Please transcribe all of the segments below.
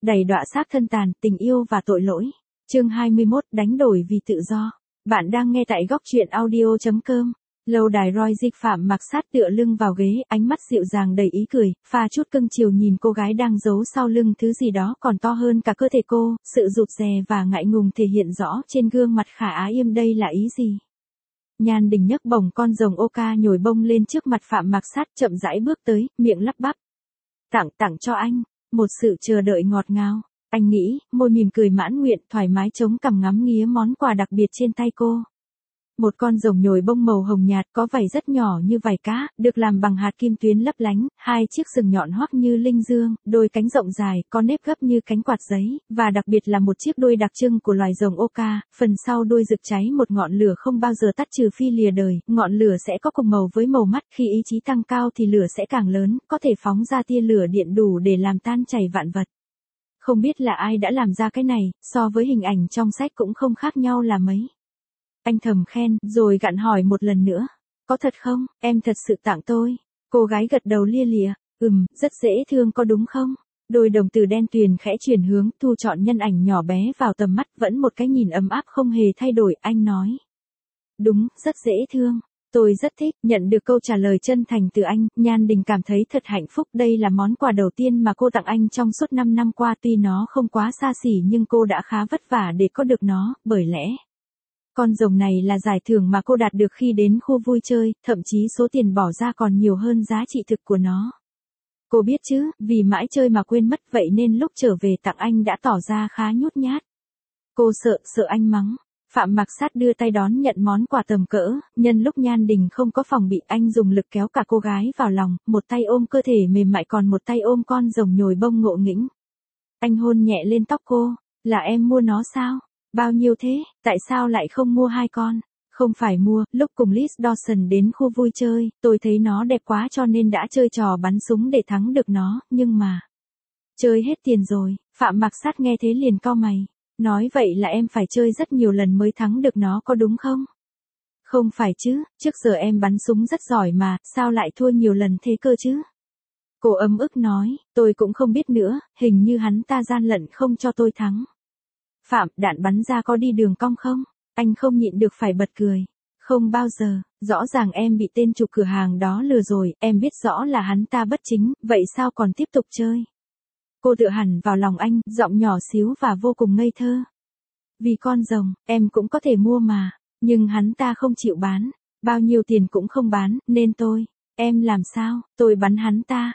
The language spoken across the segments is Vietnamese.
đầy đọa xác thân tàn, tình yêu và tội lỗi. Chương 21, đánh đổi vì tự do. Bạn đang nghe tại góc truyện audio.com. Lâu đài Roy Dịch Phạm Mặc Sát tựa lưng vào ghế, ánh mắt dịu dàng đầy ý cười, pha chút cưng chiều nhìn cô gái đang giấu sau lưng thứ gì đó còn to hơn cả cơ thể cô, sự rụt rè và ngại ngùng thể hiện rõ trên gương mặt khả ái im đây là ý gì. Nhan Đình nhấc bổng con rồng Oka nhồi bông lên trước mặt Phạm Mặc Sát, chậm rãi bước tới, miệng lắp bắp. Tặng cho anh, một sự chờ đợi ngọt ngào. Anh nghĩ, môi mỉm cười mãn nguyện, thoải mái chống cằm ngắm nghía món quà đặc biệt trên tay cô. Một con rồng nhồi bông màu hồng nhạt có vảy rất nhỏ như vảy cá, được làm bằng hạt kim tuyến lấp lánh, hai chiếc sừng nhọn hoắt như linh dương, đôi cánh rộng dài, có nếp gấp như cánh quạt giấy, và đặc biệt là một chiếc đuôi đặc trưng của loài rồng Oka, phần sau đuôi rực cháy một ngọn lửa không bao giờ tắt trừ phi lìa đời, ngọn lửa sẽ có cùng màu với màu mắt, khi ý chí tăng cao thì lửa sẽ càng lớn, có thể phóng ra tia lửa điện đủ để làm tan chảy vạn vật. Không biết là ai đã làm ra cái này, so với hình ảnh trong sách cũng không khác nhau là mấy. Anh thầm khen, rồi gặn hỏi một lần nữa. Có thật không, em thật sự tặng tôi. Cô gái gật đầu lia lịa. Rất dễ thương có đúng không? Đôi đồng tử đen tuyền khẽ chuyển hướng, thu chọn nhân ảnh nhỏ bé vào tầm mắt, vẫn một cái nhìn ấm áp không hề thay đổi, anh nói. Đúng, rất dễ thương. Tôi rất thích, nhận được câu trả lời chân thành từ anh, Nhan Đình cảm thấy thật hạnh phúc, đây là món quà đầu tiên mà cô tặng anh trong suốt 5 năm qua, tuy nó không quá xa xỉ nhưng cô đã khá vất vả để có được nó, bởi lẽ con rồng này là giải thưởng mà cô đạt được khi đến khu vui chơi, thậm chí số tiền bỏ ra còn nhiều hơn giá trị thực của nó. Cô biết chứ, vì mãi chơi mà quên mất, vậy nên lúc trở về tặng anh đã tỏ ra khá nhút nhát. Cô sợ anh mắng. Phạm Mặc Sát đưa tay đón nhận món quà tầm cỡ, nhân lúc Nhan Đình không có phòng bị, anh dùng lực kéo cả cô gái vào lòng, một tay ôm cơ thể mềm mại còn một tay ôm con rồng nhồi bông ngộ nghĩnh. Anh hôn nhẹ lên tóc cô, là em mua nó sao? Bao nhiêu thế, tại sao lại không mua 2 con? Không phải mua, lúc cùng Liz Dawson đến khu vui chơi, tôi thấy nó đẹp quá cho nên đã chơi trò bắn súng để thắng được nó, nhưng mà chơi hết tiền rồi. Phạm Mặc Sát nghe thế liền cau mày. Nói vậy là em phải chơi rất nhiều lần mới thắng được nó có đúng không? Không phải chứ, trước giờ em bắn súng rất giỏi mà, sao lại thua nhiều lần thế cơ chứ? Cô ấm ức nói, tôi cũng không biết nữa, hình như hắn ta gian lận không cho tôi thắng. Phạm, đạn bắn ra có đi đường cong không? Anh không nhịn được phải bật cười. Không bao giờ, rõ ràng em bị tên chủ cửa hàng đó lừa rồi, em biết rõ là hắn ta bất chính, vậy sao còn tiếp tục chơi? Cô tựa hẳn vào lòng anh, giọng nhỏ xíu và vô cùng ngây thơ. Vì con rồng, em cũng có thể mua mà, nhưng hắn ta không chịu bán, bao nhiêu tiền cũng không bán, nên em làm sao, tôi bắn hắn ta,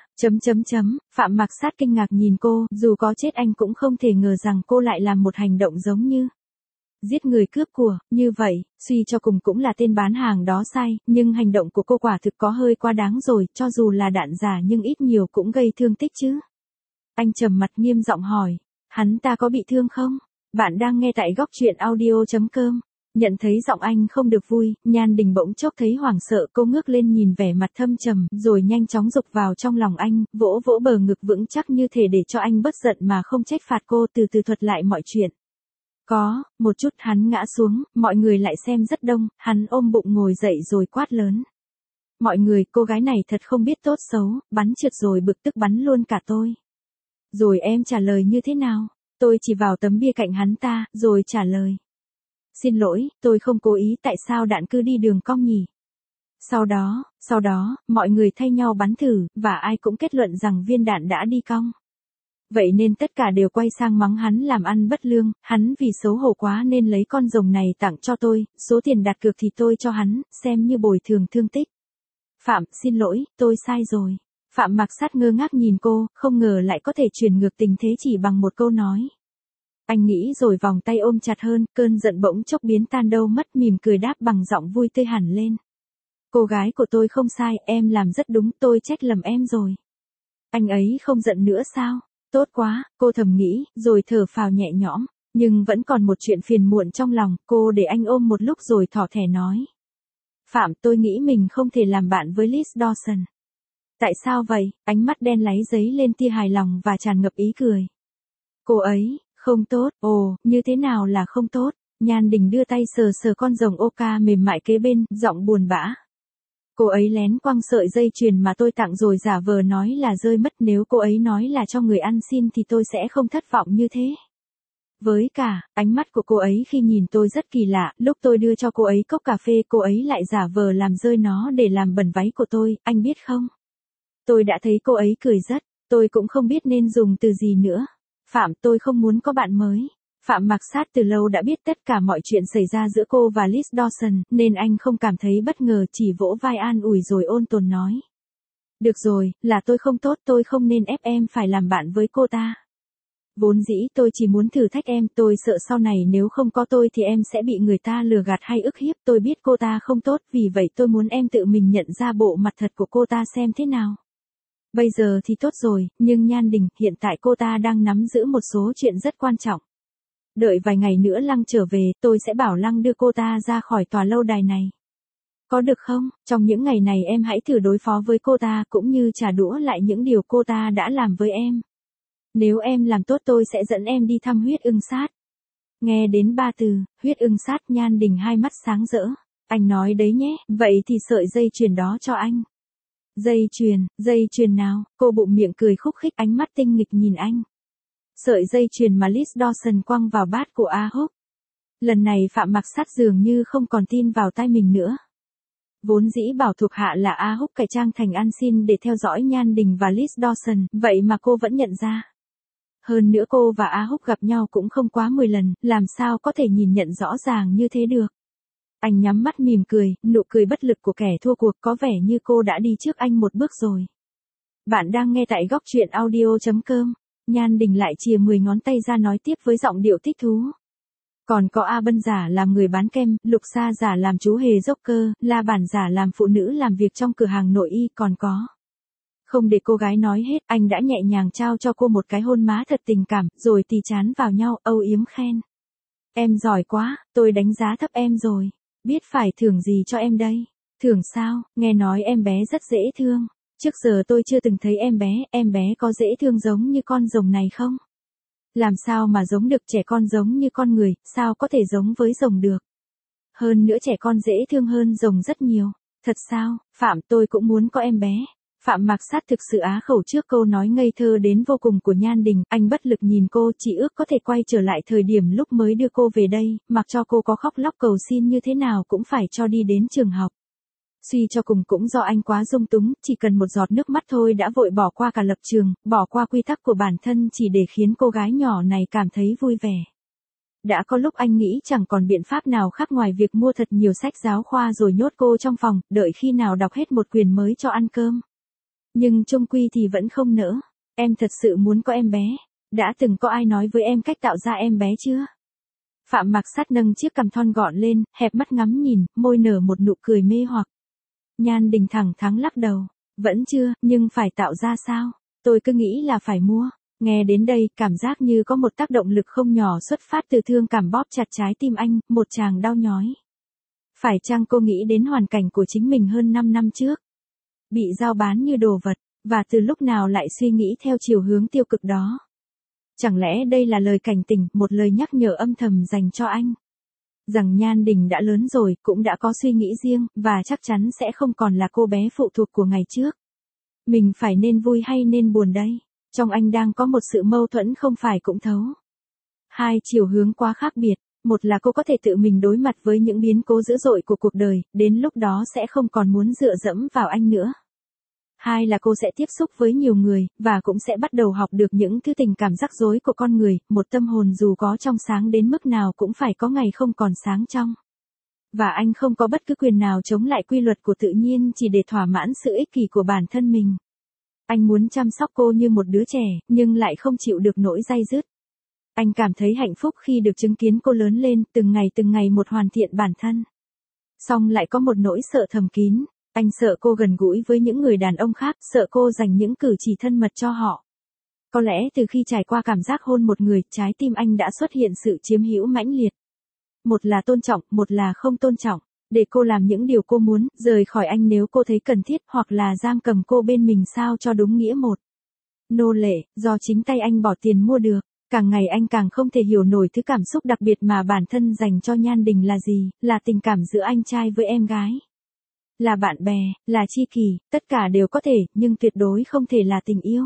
Phạm Mặc Sát kinh ngạc nhìn cô, dù có chết anh cũng không thể ngờ rằng cô lại làm một hành động giống như giết người cướp của, như vậy, suy cho cùng cũng là tên bán hàng đó sai, nhưng hành động của cô quả thực có hơi quá đáng rồi, cho dù là đạn giả nhưng ít nhiều cũng gây thương tích chứ. Anh trầm mặt nghiêm giọng hỏi, hắn ta có bị thương không? Bạn đang nghe tại góc truyện audio.com. Nhận thấy giọng anh không được vui, Nhan Đình bỗng chốc thấy hoảng sợ, cô ngước lên nhìn vẻ mặt thâm trầm, rồi nhanh chóng rục vào trong lòng anh, vỗ vỗ bờ ngực vững chắc như thể để cho anh bớt giận mà không trách phạt cô, từ từ thuật lại mọi chuyện. Có, một chút hắn ngã xuống, mọi người lại xem rất đông, hắn ôm bụng ngồi dậy rồi quát lớn. Mọi người, cô gái này thật không biết tốt xấu, bắn trượt rồi bực tức bắn luôn cả tôi. Rồi em trả lời như thế nào? Tôi chỉ vào tấm bia cạnh hắn ta, rồi trả lời. Xin lỗi, tôi không cố ý, tại sao đạn cứ đi đường cong nhỉ? Sau đó, mọi người thay nhau bắn thử, và ai cũng kết luận rằng viên đạn đã đi cong. Vậy nên tất cả đều quay sang mắng hắn làm ăn bất lương, hắn vì xấu hổ quá nên lấy con rồng này tặng cho tôi, số tiền đặt cược thì tôi cho hắn, xem như bồi thường thương tích. Phạm, xin lỗi, tôi sai rồi. Phạm Mặc Sát ngơ ngác nhìn cô, không ngờ lại có thể chuyển ngược tình thế chỉ bằng một câu nói. Anh nghĩ rồi vòng tay ôm chặt hơn, cơn giận bỗng chốc biến tan đâu mất, mỉm cười đáp bằng giọng vui tươi hẳn lên. Cô gái của tôi không sai, em làm rất đúng, tôi trách lầm em rồi. Anh ấy không giận nữa sao? Tốt quá, cô thầm nghĩ, rồi thở phào nhẹ nhõm, nhưng vẫn còn một chuyện phiền muộn trong lòng, cô để anh ôm một lúc rồi thỏ thẻ nói. Phạm, tôi nghĩ mình không thể làm bạn với Liz Dawson. Tại sao vậy? Ánh mắt đen láy dấy lên tia hài lòng và tràn ngập ý cười. Cô ấy, không tốt, như thế nào là không tốt? Nhan Đình đưa tay sờ sờ con rồng Oka mềm mại kế bên, giọng buồn bã. Cô ấy lén quăng sợi dây chuyền mà tôi tặng rồi giả vờ nói là rơi mất, nếu cô ấy nói là cho người ăn xin thì tôi sẽ không thất vọng như thế. Với cả, ánh mắt của cô ấy khi nhìn tôi rất kỳ lạ, lúc tôi đưa cho cô ấy cốc cà phê cô ấy lại giả vờ làm rơi nó để làm bẩn váy của tôi, anh biết không? Tôi đã thấy cô ấy cười rất, tôi cũng không biết nên dùng từ gì nữa. Phạm, tôi không muốn có bạn mới. Phạm Mặc Sát từ lâu đã biết tất cả mọi chuyện xảy ra giữa cô và Liz Dawson, nên anh không cảm thấy bất ngờ, chỉ vỗ vai an ủi rồi ôn tồn nói. Được rồi, là tôi không tốt, tôi không nên ép em phải làm bạn với cô ta. Vốn dĩ tôi chỉ muốn thử thách em, tôi sợ sau này nếu không có tôi thì em sẽ bị người ta lừa gạt hay ức hiếp, tôi biết cô ta không tốt, vì vậy tôi muốn em tự mình nhận ra bộ mặt thật của cô ta xem thế nào. Bây giờ thì tốt rồi, nhưng Nhan Đình, hiện tại cô ta đang nắm giữ một số chuyện rất quan trọng. Đợi vài ngày nữa Lăng trở về, tôi sẽ bảo Lăng đưa cô ta ra khỏi tòa lâu đài này. Có được không? Trong những ngày này em hãy thử đối phó với cô ta cũng như trả đũa lại những điều cô ta đã làm với em. Nếu em làm tốt tôi sẽ dẫn em đi thăm huyết ưng sát. Nghe đến 3 từ, huyết ưng sát, Nhan Đình hai mắt sáng rỡ. Anh nói đấy nhé, vậy thì sợi dây chuyền đó cho anh. Dây chuyền nào? Cô bụng miệng cười khúc khích, ánh mắt tinh nghịch nhìn anh. Sợi dây chuyền mà Liz Dawson quăng vào bát của A Húc. Lần này Phạm Mặc Sát dường như không còn tin vào tai mình nữa. Vốn dĩ bảo thuộc hạ là A Húc cải trang thành ăn xin để theo dõi Nhan Đình và Liz Dawson, vậy mà cô vẫn nhận ra. Hơn nữa cô và A Húc gặp nhau cũng không quá 10 lần, làm sao có thể nhìn nhận rõ ràng như thế được. Anh nhắm mắt mỉm cười, nụ cười bất lực của kẻ thua cuộc, có vẻ như cô đã đi trước anh một bước rồi. Bạn đang nghe tại góc truyện audio.com. Nhan Đình lại chìa 10 ngón tay ra nói tiếp với giọng điệu thích thú. Còn có A Bân giả làm người bán kem, Lục Sa giả làm chú hề dốc cơ, La Bản giả làm phụ nữ làm việc trong cửa hàng nội y, còn có. Không để cô gái nói hết, anh đã nhẹ nhàng trao cho cô một cái hôn má thật tình cảm, rồi tì chán vào nhau, âu yếm khen. Em giỏi quá, tôi đánh giá thấp em rồi. Biết phải thưởng gì cho em đây? Thưởng sao? Nghe nói em bé rất dễ thương. Trước giờ tôi chưa từng thấy em bé có dễ thương giống như con rồng này không? Làm sao mà giống được, trẻ con giống như con người, sao có thể giống với rồng được? Hơn nữa trẻ con dễ thương hơn rồng rất nhiều. Thật sao? Phạm, tôi cũng muốn có em bé. Phạm Mặc Sát thực sự á khẩu trước câu nói ngây thơ đến vô cùng của Nhan Đình, anh bất lực nhìn cô, chỉ ước có thể quay trở lại thời điểm lúc mới đưa cô về đây, mặc cho cô có khóc lóc cầu xin như thế nào cũng phải cho đi đến trường học. Suy cho cùng cũng do anh quá dung túng, chỉ cần một giọt nước mắt thôi đã vội bỏ qua cả lập trường, bỏ qua quy tắc của bản thân chỉ để khiến cô gái nhỏ này cảm thấy vui vẻ. Đã có lúc anh nghĩ chẳng còn biện pháp nào khác ngoài việc mua thật nhiều sách giáo khoa rồi nhốt cô trong phòng, đợi khi nào đọc hết một quyển mới cho ăn cơm. Nhưng chung quy thì vẫn không nỡ. Em thật sự muốn có em bé. Đã từng có ai nói với em cách tạo ra em bé chưa? Phạm Mặc Sát nâng chiếc cằm thon gọn lên, hẹp mắt ngắm nhìn, môi nở một nụ cười mê hoặc. Nhan Đình thẳng thắn lắc đầu. Vẫn chưa, nhưng phải tạo ra sao? Tôi cứ nghĩ là phải mua. Nghe đến đây, cảm giác như có một tác động lực không nhỏ xuất phát từ thương cảm bóp chặt trái tim anh, một tràng đau nhói. Phải chăng cô nghĩ đến hoàn cảnh của chính mình hơn 5 năm trước? Bị giao bán như đồ vật, và từ lúc nào lại suy nghĩ theo chiều hướng tiêu cực đó? Chẳng lẽ đây là lời cảnh tỉnh, một lời nhắc nhở âm thầm dành cho anh? Rằng Nhan Đình đã lớn rồi, cũng đã có suy nghĩ riêng, và chắc chắn sẽ không còn là cô bé phụ thuộc của ngày trước. Mình phải nên vui hay nên buồn đây? Trong anh đang có một sự mâu thuẫn không phải cũng thấu. Hai chiều hướng quá khác biệt. Một là cô có thể tự mình đối mặt với những biến cố dữ dội của cuộc đời, đến lúc đó sẽ không còn muốn dựa dẫm vào anh nữa. Hai là cô sẽ tiếp xúc với nhiều người, và cũng sẽ bắt đầu học được những thứ tình cảm rắc rối của con người, một tâm hồn dù có trong sáng đến mức nào cũng phải có ngày không còn sáng trong. Và anh không có bất cứ quyền nào chống lại quy luật của tự nhiên chỉ để thỏa mãn sự ích kỷ của bản thân mình. Anh muốn chăm sóc cô như một đứa trẻ, nhưng lại không chịu được nỗi day dứt. Anh cảm thấy hạnh phúc khi được chứng kiến cô lớn lên, từng ngày một hoàn thiện bản thân. Song lại có một nỗi sợ thầm kín, anh sợ cô gần gũi với những người đàn ông khác, sợ cô dành những cử chỉ thân mật cho họ. Có lẽ từ khi trải qua cảm giác hôn một người, trái tim anh đã xuất hiện sự chiếm hữu mãnh liệt. Một là tôn trọng, một là không tôn trọng, để cô làm những điều cô muốn, rời khỏi anh nếu cô thấy cần thiết, hoặc là giam cầm cô bên mình sao cho đúng nghĩa một. Nô lệ, do chính tay anh bỏ tiền mua được. Càng ngày anh càng không thể hiểu nổi thứ cảm xúc đặc biệt mà bản thân dành cho Nhan Đình là gì, là tình cảm giữa anh trai với em gái. là bạn bè, là tri kỷ, tất cả đều có thể, nhưng tuyệt đối không thể là tình yêu.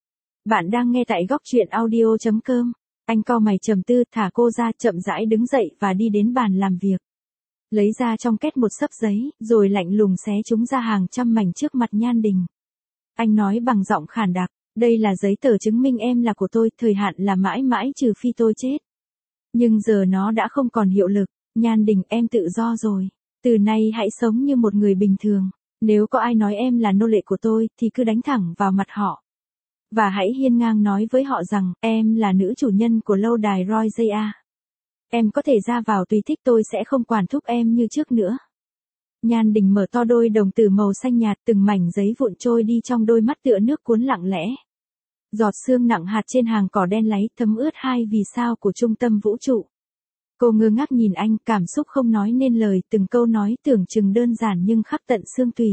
Bạn đang nghe tại góc truyện audio.com. Anh cau mày trầm tư, thả cô ra, chậm rãi đứng dậy và đi đến bàn làm việc. Lấy ra trong két một xấp giấy, rồi lạnh lùng xé chúng ra hàng trăm mảnh trước mặt Nhan Đình. Anh nói bằng giọng khàn đặc, đây là giấy tờ chứng minh em là của tôi, thời hạn là mãi mãi trừ phi tôi chết. Nhưng giờ nó đã không còn hiệu lực. Nhan Đình, em tự do rồi. Từ nay hãy sống như một người bình thường. Nếu có ai nói em là nô lệ của tôi, thì cứ đánh thẳng vào mặt họ. Và hãy hiên ngang nói với họ rằng, em là nữ chủ nhân của lâu đài Royal. Em có thể ra vào tùy thích, tôi sẽ không quản thúc em như trước nữa. Nhan Đình mở to đôi đồng tử màu xanh nhạt, từng mảnh giấy vụn trôi đi trong đôi mắt tựa nước cuốn lặng lẽ. Giọt sương nặng hạt trên hàng cỏ đen láy thấm ướt hai vì sao của trung tâm vũ trụ. Cô ngơ ngác nhìn anh, cảm xúc không nói nên lời, từng câu nói tưởng chừng đơn giản nhưng khắc tận xương tủy.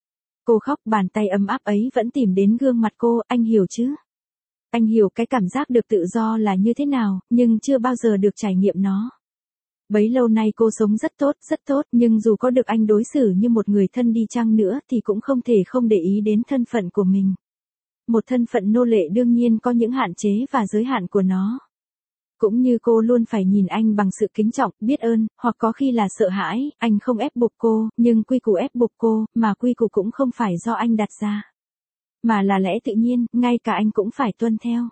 Cô khóc, bàn tay ấm áp ấy vẫn tìm đến gương mặt cô, anh hiểu chứ? Anh hiểu cái cảm giác được tự do là như thế nào, nhưng chưa bao giờ được trải nghiệm nó. Bấy lâu nay cô sống rất tốt, nhưng dù có được anh đối xử như một người thân đi chăng nữa thì cũng không thể không để ý đến thân phận của mình. Một thân phận nô lệ đương nhiên có những hạn chế và giới hạn của nó. Cũng như cô luôn phải nhìn anh bằng sự kính trọng, biết ơn, hoặc có khi là sợ hãi, anh không ép buộc cô, nhưng quy củ ép buộc cô, mà quy củ cũng không phải do anh đặt ra. Mà là lẽ tự nhiên, ngay cả anh cũng phải tuân theo.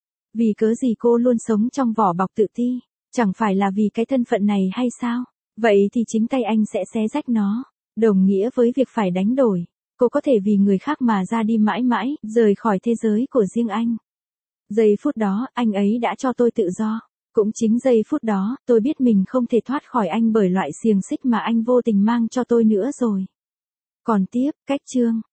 Vì cớ gì cô luôn sống trong vỏ bọc tự ti, chẳng phải là vì cái thân phận này hay sao? Vậy thì chính tay anh sẽ xé rách nó, đồng nghĩa với việc phải đánh đổi. Cô có thể vì người khác mà ra đi mãi mãi, rời khỏi thế giới của riêng anh. Giây phút đó, anh ấy đã cho tôi tự do. Cũng chính giây phút đó, tôi biết mình không thể thoát khỏi anh bởi loại xiềng xích mà anh vô tình mang cho tôi nữa rồi. Còn tiếp, cách chương.